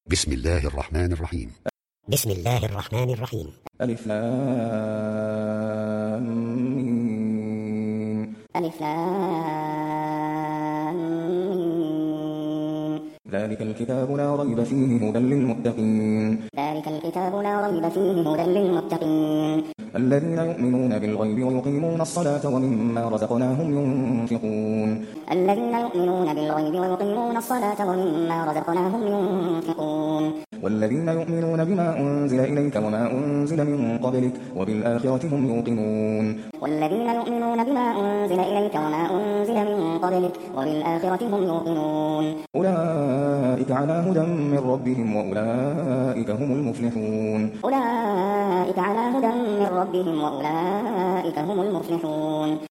بسم الله الرحمن الرحيم. بسم الله الرحمن الرحيم. ألف لام ميم. ألف لام ميم. ذلك الكتاب لا ريب فيه هدى للمتقين. ذلك الكتاب لا ريب فيه هدى للمتقين. الذين يؤمنون بالغيب ويقيمون الصلاة ومما رزقناهم ينفقون. الذين يؤمنون بالغيب ويقيمون الصلاة ومما رزقناهم ينفقون. والذين يؤمنون بما أنزل إليك وما أنزل من قبلك وبالآخرة هم يوقنون. والذين يؤمنون بما أنزل إليك وما أنزل من قبلك وبالآخرة هم يوقنون. أولئك على هدى من ربهم وأولئك هم المفلحون. أولئك على هدى من ربهم وأولئك هم المفلحون.